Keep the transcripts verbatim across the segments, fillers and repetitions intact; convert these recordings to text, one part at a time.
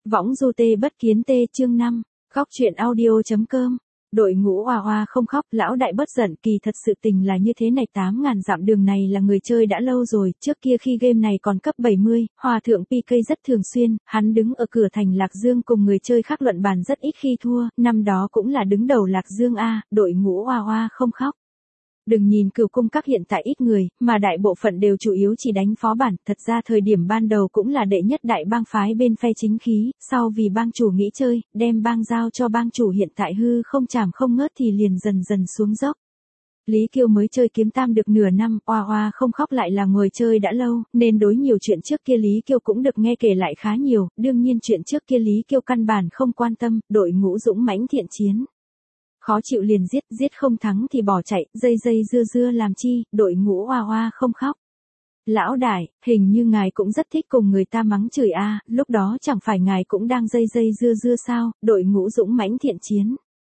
Võng du tê bất kiến tê chương năm, khóc chuyện audio.com. Đội ngũ Hoa Hoa không khóc, lão đại bất giận, kỳ thật sự tình là như thế này, tám ngàn dặm đường này là người chơi đã lâu rồi, trước kia khi game này còn cấp bảy mươi, Hòa thượng pê ca rất thường xuyên, hắn đứng ở cửa thành Lạc Dương cùng người chơi khác luận bàn rất ít khi thua, năm đó cũng là đứng đầu Lạc Dương A, đội ngũ Hoa Hoa không khóc. Đừng nhìn Cửu Cung Các hiện tại ít người, mà đại bộ phận đều chủ yếu chỉ đánh phó bản, thật ra thời điểm ban đầu cũng là đệ nhất đại bang phái bên phe chính khí, sau vì bang chủ nghĩ chơi, đem bang giao cho bang chủ hiện tại hư không chảm không ngớt thì liền dần dần xuống dốc. Lý Kiêu mới chơi kiếm tam được nửa năm, Hoa Hoa không khóc lại là người chơi đã lâu, nên đối nhiều chuyện trước kia Lý Kiêu cũng được nghe kể lại khá nhiều, đương nhiên chuyện trước kia Lý Kiêu căn bản không quan tâm, đội ngũ dũng mãnh thiện chiến. Khó chịu liền giết, giết không thắng thì bỏ chạy, dây dây dưa dưa làm chi, đội ngũ Hoa Hoa không khóc. Lão đại, hình như ngài cũng rất thích cùng người ta mắng chửi a, à, lúc đó chẳng phải ngài cũng đang dây dây dưa dưa sao, đội ngũ dũng mãnh thiện chiến.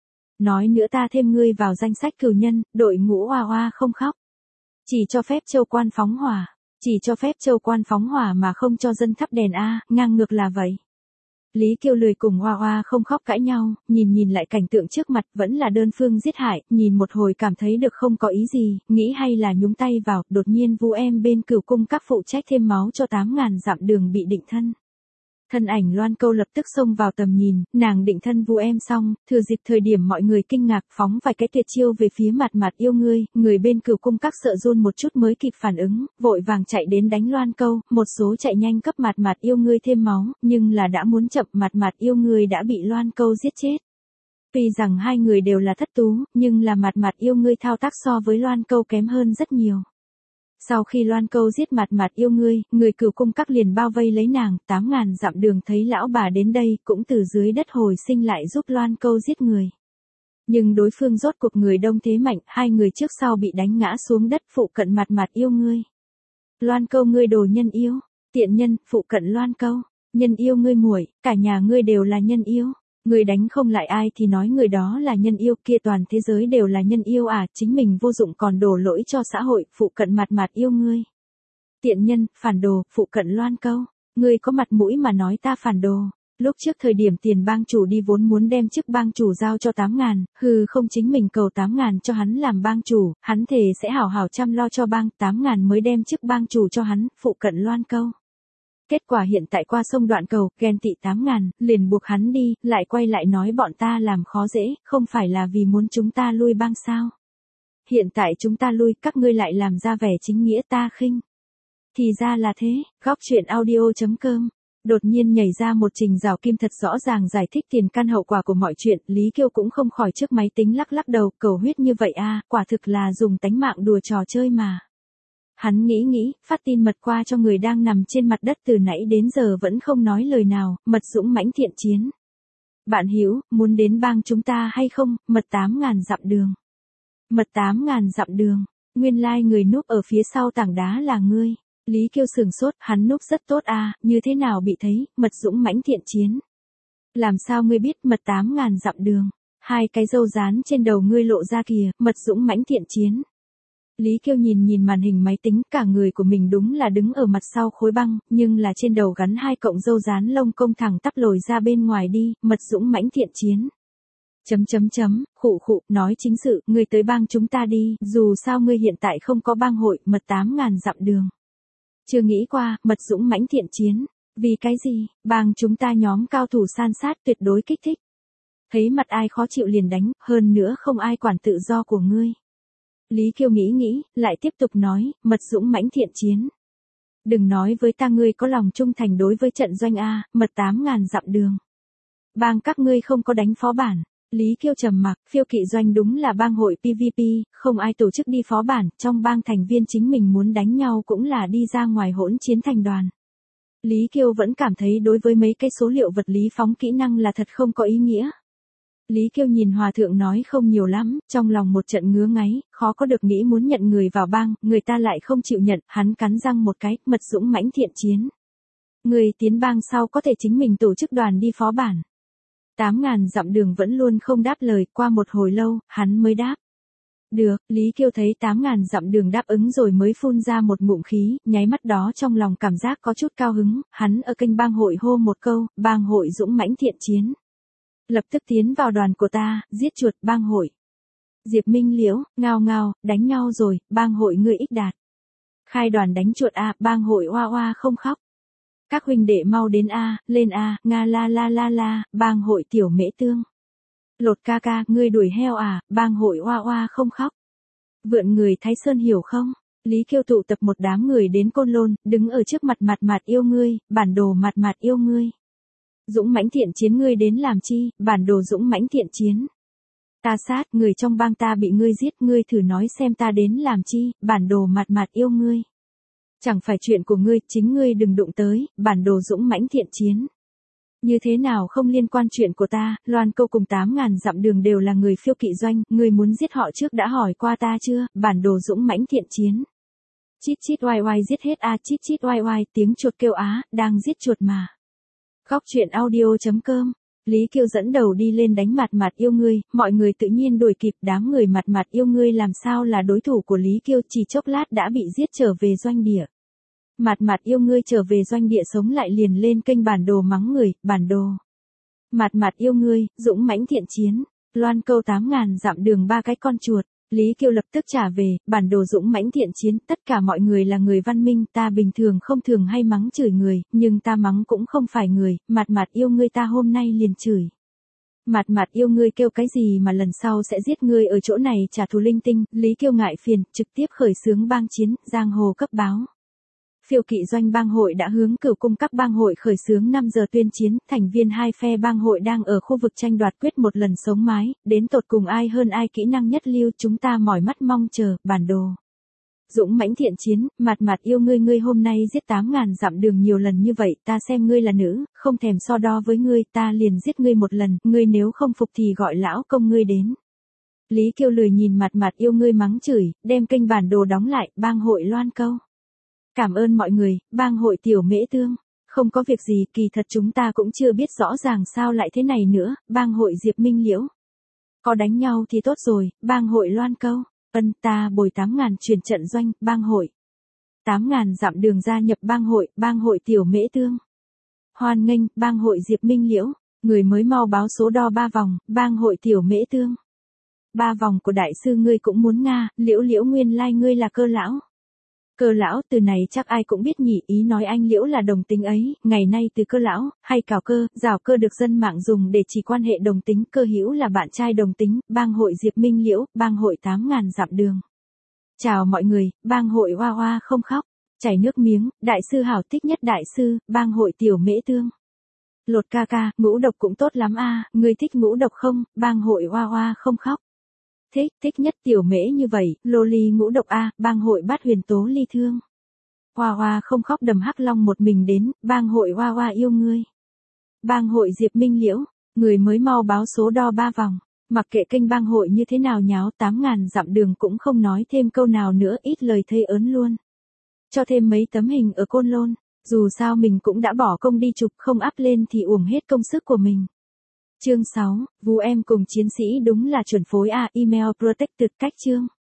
Nói nữa ta thêm ngươi vào danh sách cừu nhân, đội ngũ Hoa Hoa không khóc. Chỉ cho phép châu quan phóng hỏa, chỉ cho phép châu quan phóng hỏa mà không cho dân thắp đèn a, à, ngang ngược là vậy. Lý Kiêu lười cùng Hoa Hoa không khóc cãi nhau, nhìn nhìn lại cảnh tượng trước mặt vẫn là đơn phương giết hại, nhìn một hồi cảm thấy được không có ý gì, nghĩ hay là nhúng tay vào, đột nhiên Vu Em bên Cửu Cung Các phụ trách thêm máu cho tám ngàn dặm đường bị định thân. Thân ảnh Loan Câu lập tức xông vào tầm nhìn, nàng định thân Vu Em xong, thừa dịp thời điểm mọi người kinh ngạc phóng vài cái tuyệt chiêu về phía mặt mặt yêu ngươi, người bên Cửu Cung Các sợ run một chút mới kịp phản ứng, vội vàng chạy đến đánh Loan Câu, một số chạy nhanh cấp mặt mặt yêu ngươi thêm máu, nhưng là đã muốn chậm, mặt mặt yêu ngươi đã bị Loan Câu giết chết. Tuy rằng hai người đều là thất tú, nhưng là mặt mặt yêu ngươi thao tác so với Loan Câu kém hơn rất nhiều. Sau khi Loan Câu giết mặt mặt yêu ngươi, người Cửu Cung Các liền bao vây lấy nàng, tám ngàn dặm đường thấy lão bà đến đây, cũng từ dưới đất hồi sinh lại giúp Loan Câu giết người. Nhưng đối phương rốt cuộc người đông thế mạnh, hai người trước sau bị đánh ngã xuống đất phụ cận mặt mặt yêu ngươi. Loan Câu ngươi đồ nhân yêu, tiện nhân, phụ cận Loan Câu, nhân yêu ngươi muội, cả nhà ngươi đều là nhân yêu. Người đánh không lại ai thì nói người đó là nhân yêu, kia toàn thế giới đều là nhân yêu à, chính mình vô dụng còn đổ lỗi cho xã hội, phụ cận mặt mặt yêu ngươi. Tiện nhân, phản đồ, phụ cận Loan Câu, ngươi có mặt mũi mà nói ta phản đồ. Lúc trước thời điểm tiền bang chủ đi vốn muốn đem chức bang chủ giao cho tám ngàn, hừ không chính mình cầu tám ngàn cho hắn làm bang chủ, hắn thề sẽ hảo hảo chăm lo cho bang, tám ngàn mới đem chức bang chủ cho hắn, phụ cận Loan Câu. Kết quả hiện tại qua sông Đoạn Cầu, ghen tị tám ngàn, liền buộc hắn đi, lại quay lại nói bọn ta làm khó dễ, không phải là vì muốn chúng ta lui bang sao. Hiện tại chúng ta lui, các ngươi lại làm ra vẻ chính nghĩa ta khinh. Thì ra là thế, góc chuyện audio.com. Đột nhiên nhảy ra một trình rào kim thật rõ ràng giải thích tiền căn hậu quả của mọi chuyện, Lý Kiêu cũng không khỏi trước máy tính lắc lắc đầu, cầu huyết như vậy a, quả thực là dùng tánh mạng đùa trò chơi mà. Hắn nghĩ nghĩ, phát tin mật qua cho người đang nằm trên mặt đất từ nãy đến giờ vẫn không nói lời nào, mật dũng mãnh thiện chiến. Bạn Hữu muốn đến bang chúng ta hay không, mật tám ngàn dặm đường. Mật tám ngàn dặm đường, nguyên lai like người núp ở phía sau tảng đá là ngươi. Lý Kiêu sừng sốt, hắn núp rất tốt à, như thế nào bị thấy, mật dũng mãnh thiện chiến. Làm sao ngươi biết mật tám ngàn dặm đường, hai cái râu dán trên đầu ngươi lộ ra kìa, mật dũng mãnh thiện chiến. Lý Kiêu nhìn nhìn màn hình máy tính, cả người của mình đúng là đứng ở mặt sau khối băng, nhưng là trên đầu gắn hai cọng râu dán lông công thẳng tắp lồi ra bên ngoài đi, mật dũng mãnh thiện chiến. Chấm chấm chấm, khụ khụ, nói chính sự, ngươi tới bang chúng ta đi, dù sao ngươi hiện tại không có bang hội, mật tám ngàn dặm đường. Chưa nghĩ qua, mật dũng mãnh thiện chiến, vì cái gì, bang chúng ta nhóm cao thủ san sát tuyệt đối kích thích. Thấy mặt ai khó chịu liền đánh, hơn nữa không ai quản tự do của ngươi. Lý Kiêu nghĩ nghĩ, lại tiếp tục nói, mật dũng mãnh thiện chiến. Đừng nói với ta ngươi có lòng trung thành đối với trận doanh A, mật tám ngàn dặm đường. Bang các ngươi không có đánh phó bản. Lý Kiêu trầm mặc, phiêu kỵ doanh đúng là bang hội pê vê pê, không ai tổ chức đi phó bản, trong bang thành viên chính mình muốn đánh nhau cũng là đi ra ngoài hỗn chiến thành đoàn. Lý Kiêu vẫn cảm thấy đối với mấy cái số liệu vật lý phóng kỹ năng là thật không có ý nghĩa. Lý Kiêu nhìn Hòa thượng nói không nhiều lắm, trong lòng một trận ngứa ngáy, khó có được nghĩ muốn nhận người vào bang, người ta lại không chịu nhận, hắn cắn răng một cái, mật dũng mãnh thiện chiến. Người tiến bang sau có thể chính mình tổ chức đoàn đi phó bản. Tám ngàn dặm đường vẫn luôn không đáp lời, qua một hồi lâu, hắn mới đáp. Được, Lý Kiêu thấy tám ngàn dặm đường đáp ứng rồi mới phun ra một ngụm khí, nháy mắt đó trong lòng cảm giác có chút cao hứng, hắn ở kênh bang hội hô một câu, bang hội dũng mãnh thiện chiến. Lập tức tiến vào đoàn của ta, giết chuột bang hội. Diệp Minh Liễu, ngao ngao, đánh nhau rồi, bang hội ngươi ích đạt. Khai đoàn đánh chuột a, bang hội oa oa không khóc. Các huynh đệ mau đến a, lên a, nga la la la la, bang hội tiểu mễ tương. Lột ca ca, ngươi đuổi heo à, bang hội oa oa không khóc. Vượn người Thái Sơn hiểu không? Lý Kiêu tụ tập một đám người đến Côn Lôn, đứng ở trước mặt mặt mặt yêu ngươi, bản đồ mặt mặt yêu ngươi. Dũng mãnh thiện chiến ngươi đến làm chi, bản đồ dũng mãnh thiện chiến. Ta sát, người trong bang ta bị ngươi giết, ngươi thử nói xem ta đến làm chi, bản đồ mặt mặt yêu ngươi. Chẳng phải chuyện của ngươi, chính ngươi đừng đụng tới, bản đồ dũng mãnh thiện chiến. Như thế nào không liên quan chuyện của ta, Loan Câu cùng tám ngàn dặm đường đều là người phiêu kỵ doanh, ngươi muốn giết họ trước đã hỏi qua ta chưa, bản đồ dũng mãnh thiện chiến. Chít chít oai oai giết hết a, chít chít oai oai, tiếng chuột kêu á, đang giết chuột mà. Góc truyện audio chấm com. Lý Kiêu dẫn đầu đi lên đánh mặt mặt yêu ngươi, mọi người tự nhiên đuổi kịp, đám người mặt mặt yêu ngươi làm sao là đối thủ của Lý Kiêu, chỉ chốc lát đã bị giết trở về doanh địa. Mặt mặt yêu ngươi trở về doanh địa sống lại liền lên kênh bản đồ mắng người, bản đồ. Mặt mặt yêu ngươi, dũng mãnh thiện chiến, Loan Câu tám ngàn dặm đường ba cái con chuột. Lý Kiêu lập tức trả về, bản đồ dũng mãnh thiện chiến, tất cả mọi người là người văn minh, ta bình thường không thường hay mắng chửi người, nhưng ta mắng cũng không phải người, mặt mặt yêu ngươi ta hôm nay liền chửi. Mặt mặt yêu ngươi kêu cái gì mà lần sau sẽ giết ngươi ở chỗ này trả thù linh tinh, Lý Kiêu ngại phiền, trực tiếp khởi xướng bang chiến, giang hồ cấp báo. Phiêu kỵ doanh bang hội đã hướng cửu cung các bang hội khởi xướng năm giờ tuyên chiến, thành viên hai phe bang hội đang ở khu vực tranh đoạt quyết một lần sống mái, đến tột cùng ai hơn ai kỹ năng nhất lưu, chúng ta mỏi mắt mong chờ, bản đồ. Dũng mãnh thiện chiến, mặt mặt yêu ngươi ngươi hôm nay giết tám ngàn dặm đường nhiều lần như vậy, ta xem ngươi là nữ, không thèm so đo với ngươi, ta liền giết ngươi một lần, ngươi nếu không phục thì gọi lão công ngươi đến. Lý Kiêu lười nhìn mặt mặt yêu ngươi mắng chửi, đem kênh bản đồ đóng lại, bang hội Loan Câu. Cảm ơn mọi người, bang hội tiểu mễ tương. Không có việc gì, kỳ thật chúng ta cũng chưa biết rõ ràng sao lại thế này nữa, bang hội Diệp Minh Liễu. Có đánh nhau thì tốt rồi, bang hội Loan Câu. Ân ta bồi tám ngàn chuyển trận doanh, bang hội. tám ngàn dặm đường gia nhập bang hội, bang hội tiểu mễ tương. Hoan nghênh, bang hội Diệp Minh Liễu. Người mới mau báo số đo ba vòng, bang hội tiểu mễ tương. Ba vòng của đại sư ngươi cũng muốn nga, Liễu Liễu nguyên lai like ngươi là Cơ lão. Cơ lão, từ này chắc ai cũng biết nhỉ, ý nói anh Liễu là đồng tính ấy, ngày nay từ Cơ lão, hay cào cơ, rào cơ được dân mạng dùng để chỉ quan hệ đồng tính, Cơ hữu là bạn trai đồng tính, bang hội Diệp Minh Liễu, bang hội tám ngàn dặm đường. Chào mọi người, bang hội oa oa không khóc, chảy nước miếng, đại sư hảo thích nhất đại sư, bang hội tiểu mễ tương. Lột ca ca, ngũ độc cũng tốt lắm a, ngươi thích ngũ độc không, bang hội oa oa không khóc. Thích, thích nhất tiểu mễ như vậy, lô ly ngũ độc a, bang hội bát huyền tố ly thương. Hoa hoa không khóc đầm hắc long một mình đến, bang hội hoa hoa yêu ngươi. Bang hội Diệp Minh Liễu, người mới mau báo số đo ba vòng, mặc kệ kênh bang hội như thế nào nháo tám ngàn dặm đường cũng không nói thêm câu nào nữa, ít lời thây ớn luôn. Cho thêm mấy tấm hình ở Côn Lôn, dù sao mình cũng đã bỏ công đi chụp, không up lên thì uổng hết công sức của mình. Chương sáu, Vu em cùng chiến sĩ đúng là chuẩn phối a, email protected cách chương.